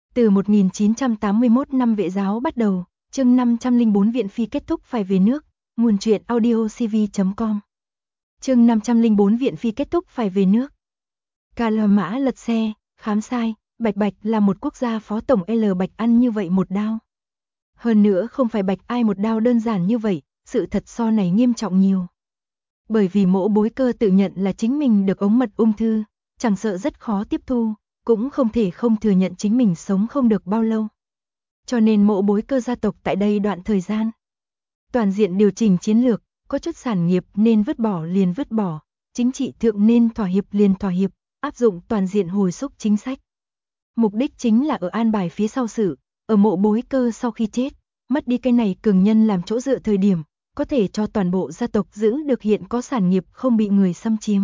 Từ 1981 năm Vệ giáo bắt đầu, chương 504 Viện Phi kết thúc phải về nước, nguồn truyện audiocv.com. Chương 504 Viện Phi kết thúc phải về nước. Ca La Mã lật xe, khám sai, Bạch Bạch là một quốc gia phó tổng L Bạch ăn như vậy một đao. Hơn nữa không phải Bạch ai một đao đơn giản như vậy, sự thật so này nghiêm trọng nhiều. Bởi vì Mộ Bối Cơ tự nhận là chính mình được ống mật ung thư, chẳng sợ rất khó tiếp thu, cũng không thể không thừa nhận chính mình sống không được bao lâu. Cho nên Mộ Bối Cơ gia tộc tại đây đoạn thời gian toàn diện điều chỉnh chiến lược, có chút sản nghiệp nên vứt bỏ liền vứt bỏ, chính trị thượng nên thỏa hiệp liền thỏa hiệp, áp dụng toàn diện hồi xúc chính sách. Mục đích chính là ở an bài phía sau sự, ở Mộ Bối Cơ sau khi chết, mất đi cái này cường nhân làm chỗ dựa thời điểm, có thể cho toàn bộ gia tộc giữ được hiện có sản nghiệp không bị người xâm chiếm.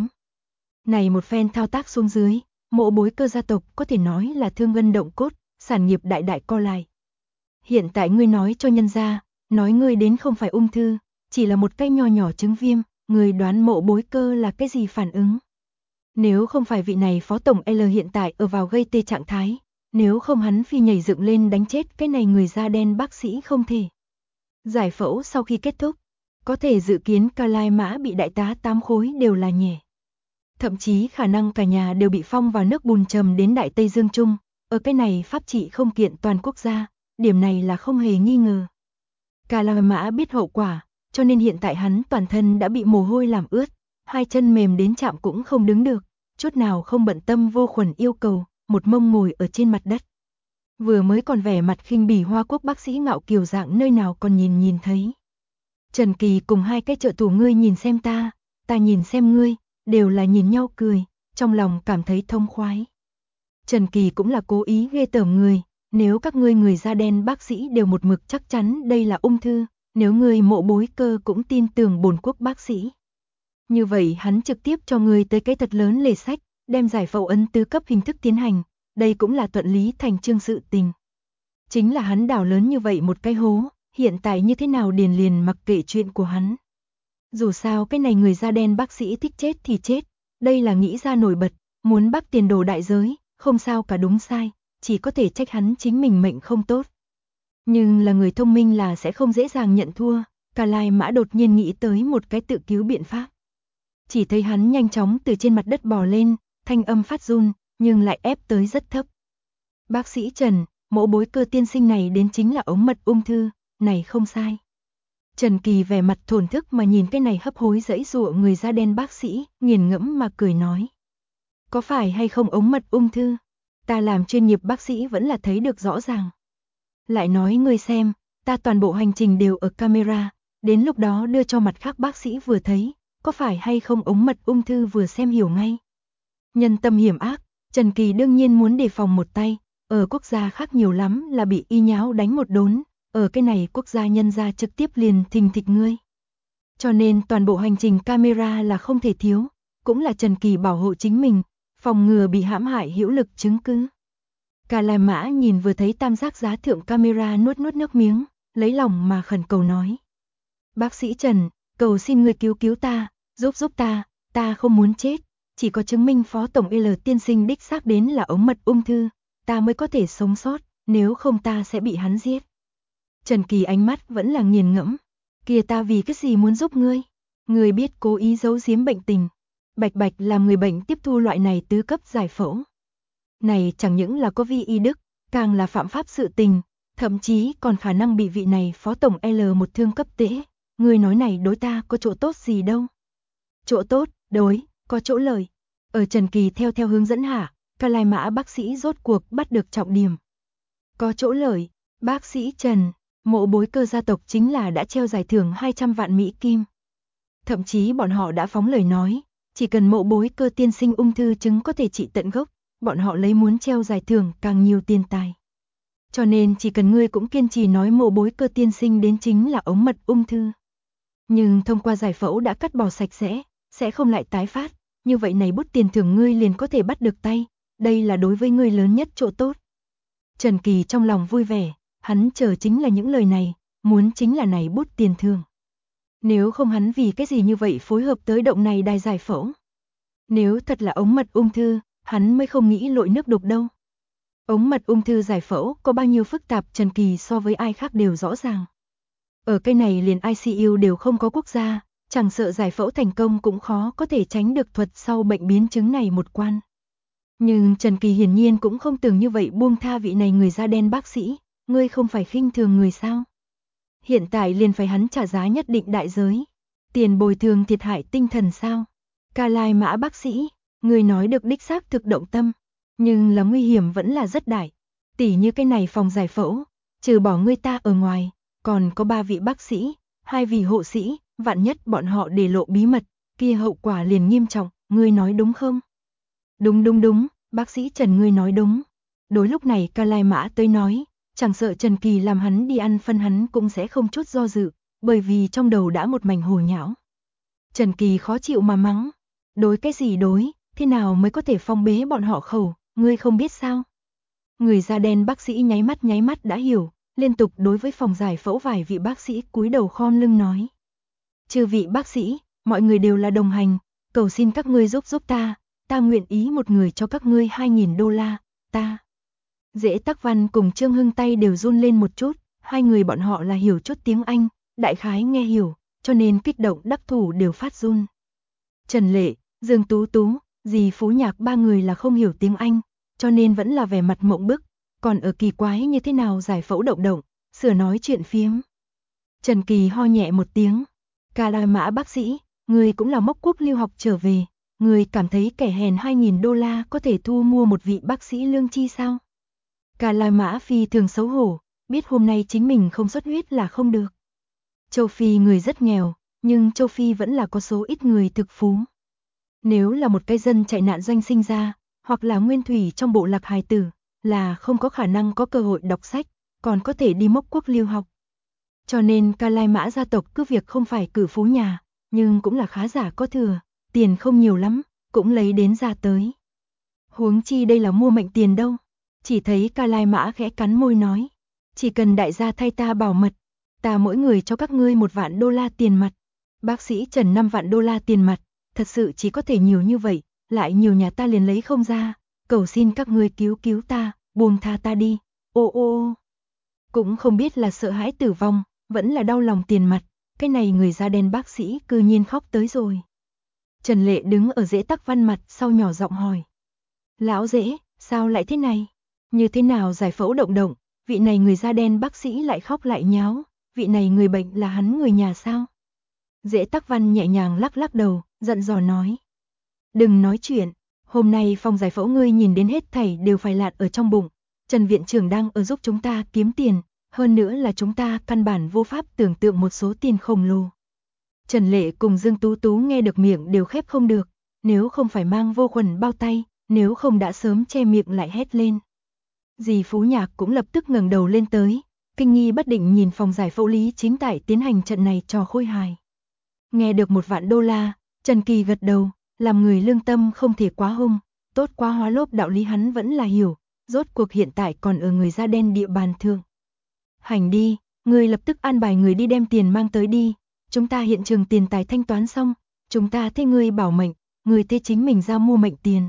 Này một phen thao tác xuống dưới, Mộ Bối Cơ gia tộc có thể nói là thương gân động cốt, sản nghiệp đại đại co lại. Hiện tại ngươi nói cho nhân gia, nói ngươi đến không phải ung thư, chỉ là một cái nho nhỏ chứng viêm, ngươi đoán Mộ Bối Cơ là cái gì phản ứng? Nếu không phải vị này phó tổng L hiện tại ở vào gây tê trạng thái, nếu không hắn phi nhảy dựng lên đánh chết cái này người da đen bác sĩ không thể. Giải phẫu sau khi kết thúc, có thể dự kiến Ca Lai Mã bị đại tá 8 khối đều là nhẹ. Thậm chí khả năng cả nhà đều bị phong vào nước bùn trầm đến Đại Tây Dương Trung, ở cái này pháp trị không kiện toàn quốc gia, điểm này là không hề nghi ngờ. Ca Lai Mã biết hậu quả, cho nên hiện tại hắn toàn thân đã bị mồ hôi làm ướt, hai chân mềm đến chạm cũng không đứng được, chút nào không bận tâm vô khuẩn yêu cầu, một mông ngồi ở trên mặt đất. Vừa mới còn vẻ mặt khinh bỉ Hoa Quốc bác sĩ ngạo kiều dạng nơi nào còn nhìn thấy. Trần Kỳ cùng hai cái trợ thủ ngươi nhìn xem ta nhìn xem ngươi, đều là nhìn nhau cười, trong lòng cảm thấy thông khoái. Trần Kỳ cũng là cố ý ghê tởm người, nếu các ngươi người da đen bác sĩ đều một mực chắc chắn đây là ung thư, nếu ngươi Mộ Bối Cơ cũng tin tưởng bổn quốc bác sĩ. Như vậy hắn trực tiếp cho ngươi tới cái thật lớn lề sách, đem giải phẫu ấn tứ cấp hình thức tiến hành, đây cũng là thuận lý thành chương sự tình. Chính là hắn đào lớn như vậy một cái hố, hiện tại như thế nào điền liền mặc kệ chuyện của hắn. Dù sao cái này người da đen bác sĩ thích chết thì chết, đây là nghĩ ra nổi bật, muốn bắt tiền đồ đại giới, không sao cả đúng sai, chỉ có thể trách hắn chính mình mệnh không tốt. Nhưng là người thông minh là sẽ không dễ dàng nhận thua, Ca Lai Mã đột nhiên nghĩ tới một cái tự cứu biện pháp. Chỉ thấy hắn nhanh chóng từ trên mặt đất bò lên, thanh âm phát run, nhưng lại ép tới rất thấp. Bác sĩ Trần, Mộ Bối Cơ tiên sinh này đến chính là ống mật ung thư, này không sai. Trần Kỳ vẻ mặt thổn thức mà nhìn cái này hấp hối giãy giụa người da đen bác sĩ, nghiền ngẫm mà cười nói. Có phải hay không ống mật ung thư? Ta làm chuyên nghiệp bác sĩ vẫn là thấy được rõ ràng. Lại nói ngươi xem, ta toàn bộ hành trình đều ở camera, đến lúc đó đưa cho mặt khác bác sĩ vừa thấy, có phải hay không ống mật ung thư vừa xem hiểu ngay. Nhân tâm hiểm ác, Trần Kỳ đương nhiên muốn đề phòng một tay, ở quốc gia khác nhiều lắm là bị y nháo đánh một đốn, ở cái này quốc gia nhân gia trực tiếp liền thình thịch ngươi. Cho nên toàn bộ hành trình camera là không thể thiếu, cũng là Trần Kỳ bảo hộ chính mình, phòng ngừa bị hãm hại hữu lực chứng cứ. Ca Lai Mã nhìn vừa thấy tam giác giá thượng camera nuốt nước miếng, lấy lòng mà khẩn cầu nói. Bác sĩ Trần, cầu xin người cứu cứu ta, giúp ta không muốn chết, chỉ có chứng minh phó tổng L tiên sinh đích xác đến là ống mật ung thư, ta mới có thể sống sót, nếu không ta sẽ bị hắn giết. Trần Kỳ ánh mắt vẫn là nghiền ngẫm, kìa ta vì cái gì muốn giúp ngươi, ngươi biết cố ý giấu giếm bệnh tình, Bạch Bạch làm người bệnh tiếp thu loại này tứ cấp giải phẫu. Này chẳng những là có vi y đức, càng là phạm pháp sự tình, thậm chí còn khả năng bị vị này phó tổng L một thương cấp tễ, ngươi nói này đối ta có chỗ tốt gì đâu. Chỗ tốt, đối, có chỗ lợi. Ở Trần Kỳ theo hướng dẫn hạ, Ca Lai Mã bác sĩ rốt cuộc bắt được trọng điểm. Có chỗ lợi, bác sĩ Trần, Mộ Bối Cơ gia tộc chính là đã treo giải thưởng 200 vạn Mỹ Kim. Thậm chí bọn họ đã phóng lời nói, chỉ cần Mộ Bối Cơ tiên sinh ung thư chứng có thể trị tận gốc, bọn họ lấy muốn treo giải thưởng càng nhiều tiền tài. Cho nên chỉ cần ngươi cũng kiên trì nói Mộ Bối Cơ tiên sinh đến chính là ống mật ung thư. Nhưng thông qua giải phẫu đã cắt bỏ sạch sẽ không lại tái phát, như vậy này bút tiền thưởng ngươi liền có thể bắt được tay, đây là đối với ngươi lớn nhất chỗ tốt. Trần Kỳ trong lòng vui vẻ, hắn chờ chính là những lời này, muốn chính là này bút tiền thưởng. Nếu không hắn vì cái gì như vậy phối hợp tới động này đài giải phẫu. Nếu thật là ống mật ung thư, hắn mới không nghĩ lội nước đục đâu. Ống mật ung thư giải phẫu có bao nhiêu phức tạp, Trần Kỳ so với ai khác đều rõ ràng. Ở cái này liền ICU đều không có quốc gia, chẳng sợ giải phẫu thành công cũng khó có thể tránh được thuật sau bệnh biến chứng này một quan. Nhưng Trần Kỳ hiển nhiên cũng không tưởng như vậy buông tha vị này người da đen bác sĩ, ngươi không phải khinh thường người sao? Hiện tại liền phải hắn trả giá nhất định đại giới. Tiền bồi thường thiệt hại tinh thần sao? Ca Lai Mã bác sĩ, người nói được đích xác thực động tâm, nhưng là nguy hiểm vẫn là rất đại. Tỉ như cái này phòng giải phẫu, trừ bỏ ngươi ta ở ngoài, còn có 3 vị bác sĩ, 2 vị hộ sĩ, vạn nhất bọn họ để lộ bí mật, kia hậu quả liền nghiêm trọng, ngươi nói đúng không? Đúng, bác sĩ Trần ngươi nói đúng. Đối lúc này Ca Lai Mã tới nói, chẳng sợ Trần Kỳ làm hắn đi ăn phân hắn cũng sẽ không chút do dự, bởi vì trong đầu đã một mảnh hồ nhão. Trần Kỳ khó chịu mà mắng, đối cái gì đối, thế nào mới có thể phong bế bọn họ khẩu, ngươi không biết sao? Người da đen bác sĩ nháy mắt đã hiểu, liên tục đối với phòng giải phẫu vài vị bác sĩ cúi đầu khom lưng nói. Chư vị bác sĩ, mọi người đều là đồng hành, cầu xin các ngươi giúp ta nguyện ý một người cho các ngươi 2.000 đô la, ta. Dễ Tắc Văn cùng Trương Hưng tay đều run lên một chút, hai người bọn họ là hiểu chút tiếng Anh, đại khái nghe hiểu, cho nên kích động đắc thủ đều phát run. Trần Lệ, Dương Tú Tú, dì Phú Nhạc 3 người là không hiểu tiếng Anh, cho nên vẫn là vẻ mặt mộng bức, còn ở kỳ quái như thế nào giải phẫu động, sửa nói chuyện phiếm. Trần Kỳ ho nhẹ một tiếng, Ca Lai Mã bác sĩ, người cũng là mốc quốc lưu học trở về, người cảm thấy kẻ hèn 2.000 đô la có thể thu mua một vị bác sĩ lương chi sao? Ca Lai Mã phi thường xấu hổ, biết hôm nay chính mình không xuất huyết là không được. Châu Phi người rất nghèo, nhưng Châu Phi vẫn là có số ít người thực phú. Nếu là một cái dân chạy nạn doanh sinh ra, hoặc là nguyên thủy trong bộ lạc hài tử, là không có khả năng có cơ hội đọc sách, còn có thể đi mốc quốc lưu học. Cho nên Ca Lai Mã gia tộc cứ việc không phải cử phú nhà, nhưng cũng là khá giả có thừa, tiền không nhiều lắm, cũng lấy đến ra tới. Huống chi đây là mua mệnh tiền đâu. Chỉ thấy Ca Lai Mã khẽ cắn môi nói, chỉ cần đại gia thay ta bảo mật, ta mỗi người cho các ngươi 1 vạn đô la tiền mặt. Bác sĩ Trần 5 vạn đô la tiền mặt, thật sự chỉ có thể nhiều như vậy, lại nhiều nhà ta liền lấy không ra, cầu xin các ngươi cứu ta, buông tha ta đi. Ô. Cũng không biết là sợ hãi tử vong, vẫn là đau lòng tiền mặt, cái này người da đen bác sĩ cư nhiên khóc tới rồi. Trần Lệ đứng ở Dễ Tắc Văn mặt sau nhỏ giọng hỏi. Lão Dễ, sao lại thế này? Như thế nào giải phẫu động, vị này người da đen bác sĩ lại khóc lại nháo, vị này người bệnh là hắn người nhà sao? Dễ Tắc Văn nhẹ nhàng lắc đầu, giận dò nói. Đừng nói chuyện, hôm nay phòng giải phẫu ngươi nhìn đến hết thảy đều phải lạn ở trong bụng. Trần viện trưởng đang ở giúp chúng ta kiếm tiền, hơn nữa là chúng ta căn bản vô pháp tưởng tượng một số tiền khổng lồ. Trần Lệ cùng Dương Tú Tú nghe được miệng đều khép không được, nếu không phải mang vô khuẩn bao tay, nếu không đã sớm che miệng lại hét lên. Dì Phú Nhạc cũng lập tức ngẩng đầu lên tới, kinh nghi bất định nhìn phòng giải phẫu Lý Chính Tại tiến hành trận này trò khôi hài. Nghe được 1 vạn đô la, Trần Kỳ gật đầu, làm người lương tâm không thể quá hung, tốt quá hóa lốp đạo lý hắn vẫn là hiểu, rốt cuộc hiện tại còn ở người da đen địa bàn thượng. Hành đi, người lập tức an bài người đi đem tiền mang tới đi, chúng ta hiện trường tiền tài thanh toán xong, chúng ta thế ngươi bảo mệnh, người thế chính mình ra mua mệnh tiền.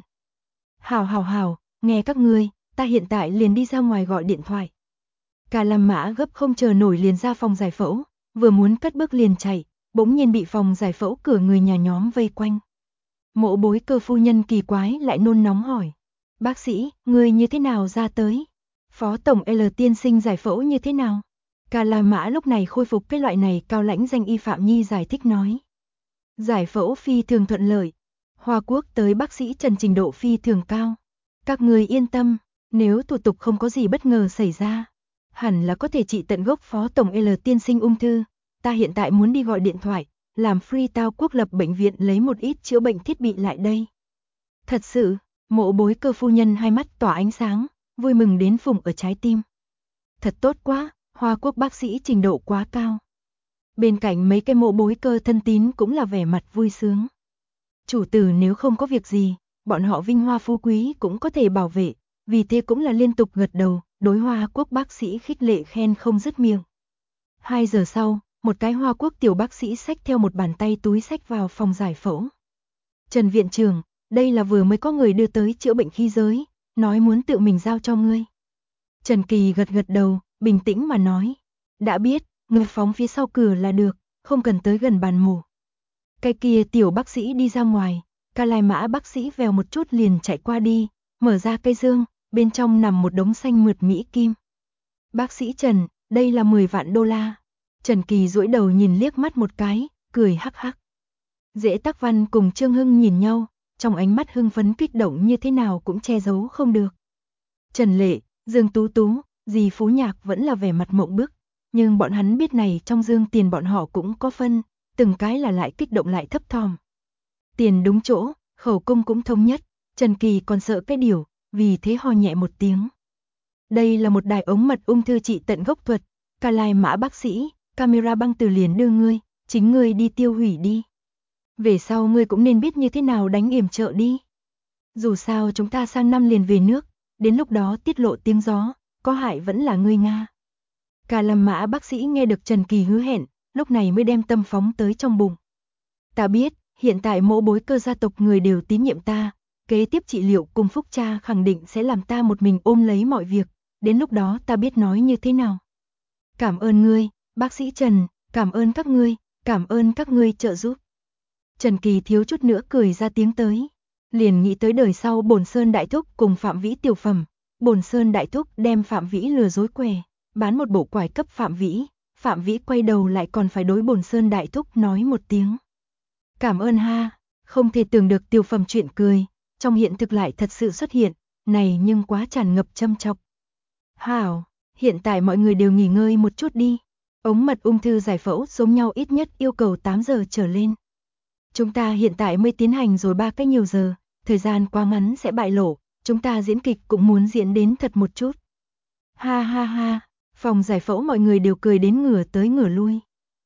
Hảo, nghe các ngươi, ta hiện tại liền đi ra ngoài gọi điện thoại. Cả Lâm Mã gấp không chờ nổi liền ra phòng giải phẫu, vừa muốn cất bước liền chạy, bỗng nhiên bị phòng giải phẫu cửa người nhà nhóm vây quanh. Mộ Bối Cơ phu nhân kỳ quái lại nôn nóng hỏi. Bác sĩ, người như thế nào ra tới? Phó tổng L tiên sinh giải phẫu như thế nào? Cả Lâm Mã lúc này khôi phục cái loại này cao lãnh danh y Phạm Nhi giải thích nói. Giải phẫu phi thường thuận lợi. Hoa Quốc tới bác sĩ Trần trình độ phi thường cao. Các người yên tâm, nếu thủ tục không có gì bất ngờ xảy ra, hẳn là có thể trị tận gốc phó tổng L tiên sinh ung thư. Ta hiện tại muốn đi gọi điện thoại, làm Freetown quốc lập bệnh viện lấy một ít chữa bệnh thiết bị lại đây. Thật sự, Mộ Bối Cơ phu nhân hai mắt tỏa ánh sáng, vui mừng đến phùng ở trái tim. Thật tốt quá, Hoa Quốc bác sĩ trình độ quá cao. Bên cạnh mấy cái Mộ Bối Cơ thân tín cũng là vẻ mặt vui sướng. Chủ tử nếu không có việc gì, bọn họ vinh hoa phú quý cũng có thể bảo vệ, vì thế cũng là liên tục gật đầu, đối Hoa Quốc bác sĩ khích lệ khen không dứt miệng. 2 giờ sau, một cái Hoa Quốc tiểu bác sĩ xách theo một bàn tay túi xách vào phòng giải phẫu. Trần viện trưởng, đây là vừa mới có người đưa tới chữa bệnh khí giới, nói muốn tự mình giao cho ngươi. Trần Kỳ gật gật đầu, bình tĩnh mà nói. Đã biết, ngươi phóng phía sau cửa là được, không cần tới gần bàn mổ. Cái kia tiểu bác sĩ đi ra ngoài, Ca Lai Mã bác sĩ vèo một chút liền chạy qua đi, mở ra cây dương, bên trong nằm một đống xanh mượt mỹ kim. Bác sĩ Trần, đây là 10 vạn đô la. Trần Kỳ duỗi đầu nhìn liếc mắt một cái, cười hắc hắc. Dễ Tắc Văn cùng Trương Hưng nhìn nhau, trong ánh mắt hưng phấn kích động như thế nào cũng che giấu không được. Trần Lệ, Dương Tú Tú, dì Phú Nhạc vẫn là vẻ mặt mộng bức, nhưng bọn hắn biết này trong dương tiền bọn họ cũng có phân, từng cái là lại kích động lại thấp thỏm. Tiền đúng chỗ, khẩu cung cũng thống nhất, Trần Kỳ còn sợ cái điều, vì thế ho nhẹ một tiếng. Đây là một đài ống mật ung thư trị tận gốc thuật, Ca Lai Mã bác sĩ, camera băng từ liền đưa ngươi, chính ngươi đi tiêu hủy đi. Về sau ngươi cũng nên biết như thế nào đánh yểm trợ đi. Dù sao chúng ta sang năm liền về nước, đến lúc đó tiết lộ tiếng gió, có hại vẫn là ngươi Nga. Ca Lai Mã bác sĩ nghe được Trần Kỳ hứa hẹn, lúc này mới đem tâm phóng tới trong bụng. Ta biết, hiện tại mỗ bối cơ gia tộc người đều tín nhiệm ta, kế tiếp trị liệu cùng Phúc cha khẳng định sẽ làm ta một mình ôm lấy mọi việc, đến lúc đó ta biết nói như thế nào. Cảm ơn ngươi, bác sĩ Trần, cảm ơn các ngươi trợ giúp. Trần Kỳ thiếu chút nữa cười ra tiếng tới, liền nghĩ tới đời sau Bổn Sơn Đại Thúc cùng Phạm Vĩ tiểu phẩm, Bổn Sơn Đại Thúc đem Phạm Vĩ lừa dối què, bán một bộ quải cấp Phạm Vĩ quay đầu lại còn phải đối Bổn Sơn Đại Thúc nói một tiếng. Cảm ơn ha, không thể tưởng được tiểu phẩm chuyện cười, trong hiện thực lại thật sự xuất hiện, này nhưng quá tràn ngập châm chọc. Hảo, hiện tại mọi người đều nghỉ ngơi một chút đi, ống mật ung thư giải phẫu giống nhau ít nhất yêu cầu 8 giờ trở lên. Chúng ta hiện tại mới tiến hành rồi 3 cái nhiều giờ, thời gian quá ngắn sẽ bại lộ, chúng ta diễn kịch cũng muốn diễn đến thật một chút. Ha ha ha, phòng giải phẫu mọi người đều cười đến ngửa tới ngửa lui.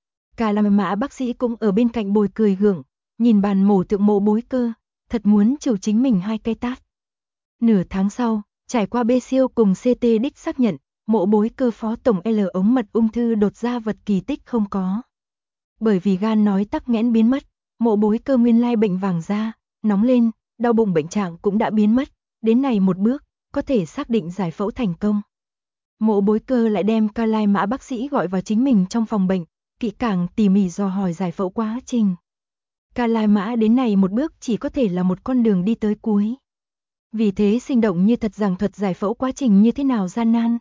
Ca Lai Mã bác sĩ cũng ở bên cạnh bồi cười gượng, nhìn bàn mổ tượng mộ bối cơ, thật muốn chiều chính mình 2 cây tát. Nửa tháng sau, trải qua B siêu cùng CT đích xác nhận, mộ bối cơ phó tổng L ống mật ung thư đột ra vật kỳ tích không có. Bởi vì gan nói tắc nghẽn biến mất, mộ bối cơ nguyên lai bệnh vàng da, nóng lên, đau bụng bệnh trạng cũng đã biến mất, đến này một bước, có thể xác định giải phẫu thành công. Mộ bối cơ lại đem Ca Lai Mã bác sĩ gọi vào chính mình trong phòng bệnh, kỹ càng tỉ mỉ dò hỏi giải phẫu quá trình. Ca Lai Mã đến này một bước chỉ có thể là một con đường đi tới cuối. Vì thế sinh động như thật giảng thuật giải phẫu quá trình như thế nào gian nan.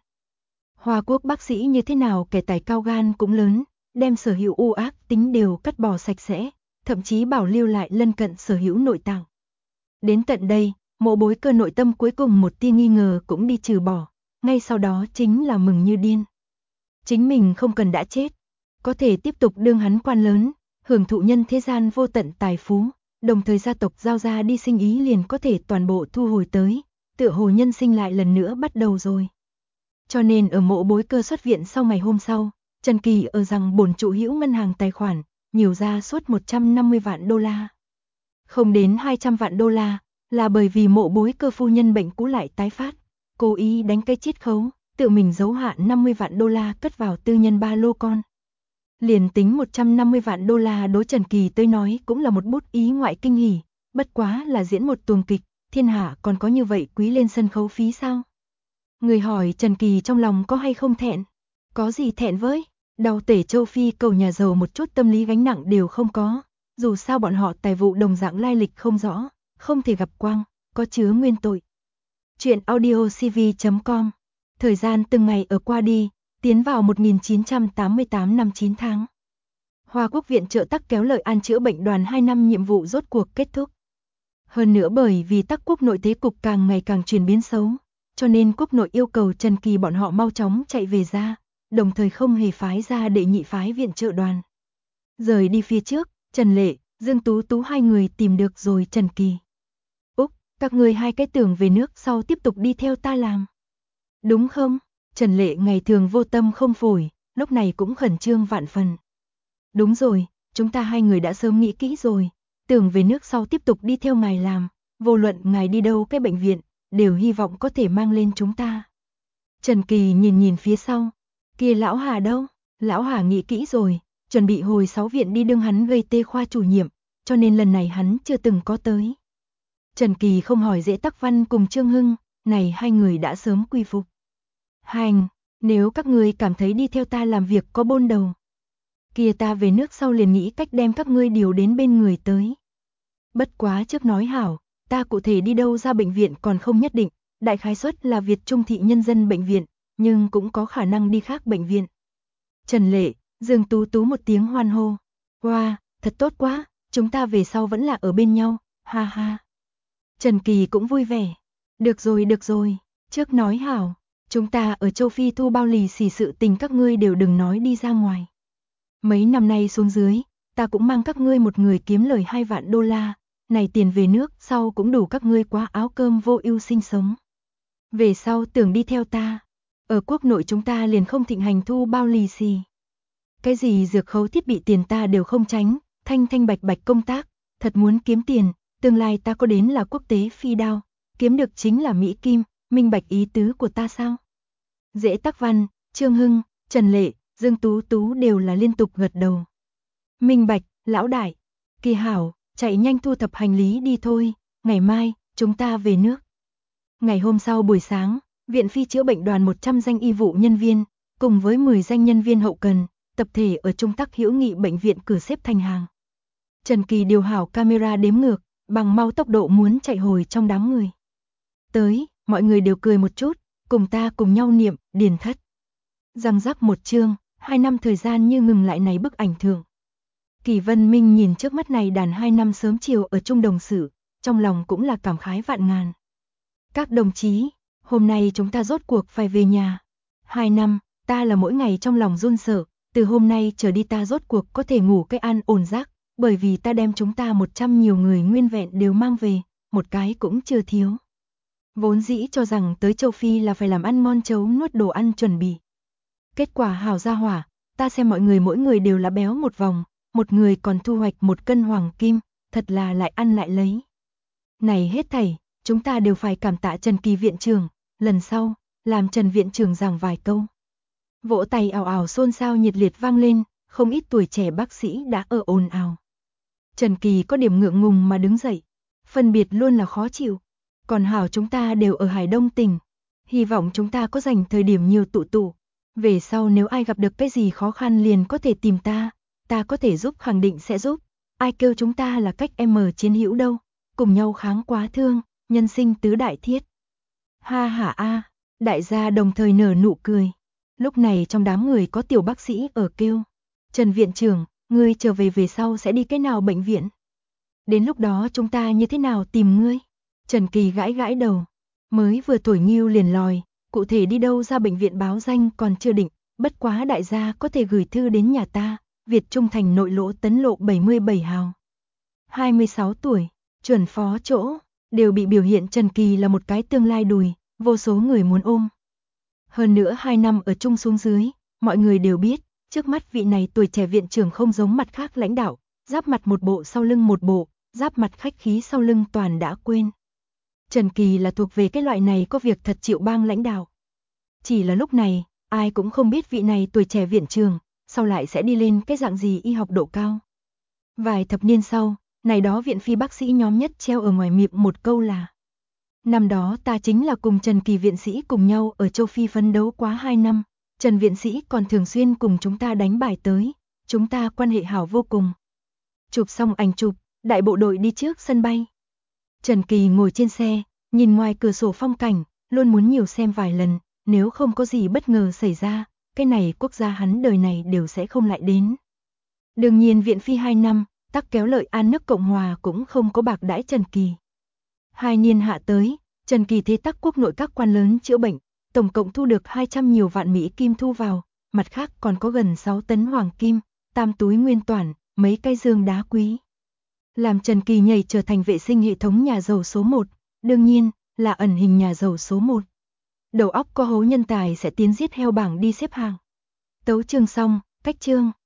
Hoa Quốc bác sĩ như thế nào kẻ tài cao gan cũng lớn, đem sở hữu u ác tính đều cắt bỏ sạch sẽ, thậm chí bảo lưu lại lân cận sở hữu nội tạng. Đến tận đây, mộ bối cơ nội tâm cuối cùng một tia nghi ngờ cũng đi trừ bỏ, ngay sau đó chính là mừng như điên. Chính mình không cần đã chết, có thể tiếp tục đương hắn quan lớn, hưởng thụ nhân thế gian vô tận tài phú, đồng thời gia tộc giao ra đi sinh ý liền có thể toàn bộ thu hồi tới, tựa hồ nhân sinh lại lần nữa bắt đầu rồi. Cho nên ở mộ bối cơ xuất viện sau ngày hôm sau, Trần Kỳ ở rằng bổn trụ hữu ngân hàng tài khoản, nhiều ra suốt 150 vạn đô la. Không đến 200 vạn đô la, là bởi vì mộ bối cơ phu nhân bệnh cũ lại tái phát, cố ý đánh cái chiết khấu, tự mình giấu hạ 50 vạn đô la cất vào tư nhân ba lô con. Liền tính 150 vạn đô la đối Trần Kỳ tới nói cũng là một bút ý ngoại kinh hỉ, bất quá là diễn một tuồng kịch, thiên hạ còn có như vậy quý lên sân khấu phí sao? Người hỏi Trần Kỳ trong lòng có hay không thẹn? Có gì thẹn với? Đau tể châu Phi cầu nhà giàu một chút tâm lý gánh nặng đều không có, dù sao bọn họ tài vụ đồng dạng lai lịch không rõ, không thể gặp quang, có chứa nguyên tội. Chuyện audiocv.com. Thời gian từng ngày ở qua đi, tiến vào 1988 năm 9 tháng. Hoa Quốc viện trợ Tắc kéo lợi an chữa bệnh đoàn 2 năm nhiệm vụ rốt cuộc kết thúc. Hơn nữa bởi vì Tắc quốc nội thế cục càng ngày càng chuyển biến xấu, cho nên quốc nội yêu cầu Trần Kỳ bọn họ mau chóng chạy về ra, đồng thời không hề phái ra đệ nhị phái viện trợ đoàn. Rời đi phía trước, Trần Lệ, Dương Tú Tú hai người tìm được rồi Trần Kỳ. Úc, các người hai cái tưởng về nước sau tiếp tục đi theo ta làm. Đúng không? Trần Lệ ngày thường vô tâm không phổi, lúc này cũng khẩn trương vạn phần. Đúng rồi, chúng ta hai người đã sớm nghĩ kỹ rồi, tưởng về nước sau tiếp tục đi theo ngài làm, vô luận ngài đi đâu cái bệnh viện, đều hy vọng có thể mang lên chúng ta. Trần Kỳ nhìn phía sau, kia lão Hà đâu? Lão Hà nghĩ kỹ rồi, chuẩn bị hồi 6 viện đi đương hắn gây tê khoa chủ nhiệm, cho nên lần này hắn chưa từng có tới. Trần Kỳ không hỏi Dễ Tắc Văn cùng Trương Hưng, này hai người đã sớm quy phục. Hành, nếu các ngươi cảm thấy đi theo ta làm việc có bôn đầu, kia ta về nước sau liền nghĩ cách đem các ngươi điều đến bên người tới. Bất quá trước nói hảo, ta cụ thể đi đâu ra bệnh viện còn không nhất định, đại khái suất là Việt Trung thị nhân dân bệnh viện, nhưng cũng có khả năng đi khác bệnh viện. Trần Lệ, Dương Tú Tú một tiếng hoan hô. Wow, thật tốt quá, chúng ta về sau vẫn là ở bên nhau, ha ha. Trần Kỳ cũng vui vẻ. Được rồi, trước nói hảo, chúng ta ở châu Phi thu bao lì xì sự tình các ngươi đều đừng nói đi ra ngoài. Mấy năm nay xuống dưới, ta cũng mang các ngươi một người kiếm lời 2 vạn đô la, này tiền về nước sau cũng đủ các ngươi quá áo cơm vô ưu sinh sống. Về sau tưởng đi theo ta, ở quốc nội chúng ta liền không thịnh hành thu bao lì xì. Cái gì dược khấu thiết bị tiền ta đều không tránh, thanh thanh bạch bạch công tác, thật muốn kiếm tiền, tương lai ta có đến là quốc tế phi đao, kiếm được chính là Mỹ Kim, minh bạch ý tứ của ta sao? Dễ Tắc Văn, Trương Hưng, Trần Lệ, Dương Tú Tú đều là liên tục gật đầu. Minh bạch, lão đại, Kỳ hảo, chạy nhanh thu thập hành lý đi thôi, ngày mai, chúng ta về nước. Ngày hôm sau buổi sáng, Viện Phi chữa bệnh đoàn 100 danh y vụ nhân viên, cùng với 10 danh nhân viên hậu cần, tập thể ở Trung Tắc Hữu Nghị bệnh viện cửa xếp thành hàng. Trần Kỳ điều hảo camera đếm ngược, bằng mau tốc độ muốn chạy hồi trong đám người. Tới, mọi người đều cười một chút, cùng ta cùng nhau niệm, điền thất. Răng rắc một chương, 2 năm thời gian như ngừng lại này bức ảnh thượng. Kỳ Vân Minh nhìn trước mắt này đàn 2 năm sớm chiều ở chung đồng sự, trong lòng cũng là cảm khái vạn ngàn. Các đồng chí, hôm nay chúng ta rốt cuộc phải về nhà. 2 năm, ta là mỗi ngày trong lòng run sợ, từ hôm nay trở đi ta rốt cuộc có thể ngủ cái an ổn giấc, bởi vì ta đem chúng ta 100 nhiều người nguyên vẹn đều mang về, một cái cũng chưa thiếu. Vốn dĩ cho rằng tới châu Phi là phải làm ăn ngon chấu nuốt đồ ăn chuẩn bị. Kết quả hảo ra hỏa, ta xem mọi người mỗi người đều là béo một vòng, một người còn thu hoạch 1 cân hoàng kim, thật là lại ăn lại lấy. Này hết thảy, chúng ta đều phải cảm tạ Trần Kỳ viện trưởng, lần sau, làm Trần viện trưởng giảng vài câu. Vỗ tay ào ào xôn xao nhiệt liệt vang lên, không ít tuổi trẻ bác sĩ đã ở ồn ào. Trần Kỳ có điểm ngượng ngùng mà đứng dậy, phân biệt luôn là khó chịu. Còn hảo chúng ta đều ở Hải Đông tỉnh, hy vọng chúng ta có dành thời điểm nhiều tụ. Về sau nếu ai gặp được cái gì khó khăn liền có thể tìm ta có thể giúp khẳng định sẽ giúp. Ai kêu chúng ta là cách chiến hữu đâu, cùng nhau kháng quá thương, nhân sinh tứ đại thiết. Ha ha a, đại gia đồng thời nở nụ cười. Lúc này trong đám người có tiểu bác sĩ ở kêu, Trần viện trưởng, ngươi trở về sau sẽ đi cái nào bệnh viện? Đến lúc đó chúng ta như thế nào tìm ngươi? Trần Kỳ gãi gãi đầu, mới vừa thổi nghiêu liền lòi, cụ thể đi đâu ra bệnh viện báo danh còn chưa định, bất quá đại gia có thể gửi thư đến nhà ta, Việt Trung thành Nội Lỗ Tấn Lộ 77 hào. 26 tuổi, chuẩn phó chỗ, đều bị biểu hiện Trần Kỳ là một cái tương lai đùi, vô số người muốn ôm. Hơn nữa 2 năm ở chung xuống dưới, mọi người đều biết, trước mắt vị này tuổi trẻ viện trưởng không giống mặt khác lãnh đạo, giáp mặt một bộ sau lưng một bộ, giáp mặt khách khí sau lưng toàn đã quên. Trần Kỳ là thuộc về cái loại này có việc thật chịu bang lãnh đạo. Chỉ là lúc này, ai cũng không biết vị này tuổi trẻ viện trưởng, sau lại sẽ đi lên cái dạng gì y học độ cao. Vài thập niên sau, này đó viện phi bác sĩ nhóm nhất treo ở ngoài miệng một câu là: năm đó ta chính là cùng Trần Kỳ viện sĩ cùng nhau ở châu Phi phấn đấu quá 2 năm, Trần viện sĩ còn thường xuyên cùng chúng ta đánh bài tới, chúng ta quan hệ hảo vô cùng. Chụp xong ảnh chụp, đại bộ đội đi trước sân bay. Trần Kỳ ngồi trên xe, nhìn ngoài cửa sổ phong cảnh, luôn muốn nhiều xem vài lần, nếu không có gì bất ngờ xảy ra, cái này quốc gia hắn đời này đều sẽ không lại đến. Đương nhiên viện phi 2 năm, tắc kéo lợi an nước Cộng Hòa cũng không có bạc đãi Trần Kỳ. 2 niên hạ tới, Trần Kỳ thế tắc quốc nội các quan lớn chữa bệnh, tổng cộng thu được 200 nhiều vạn Mỹ Kim thu vào, mặt khác còn có gần 6 tấn hoàng kim, 8 túi nguyên toản, mấy cây dương đá quý. Làm Trần Kỳ nhảy trở thành vệ sinh hệ thống nhà giàu số 1, đương nhiên là ẩn hình nhà giàu số 1. Đầu óc có hố nhân tài sẽ tiến giết heo bảng đi xếp hàng. Tấu chương xong, cách chương.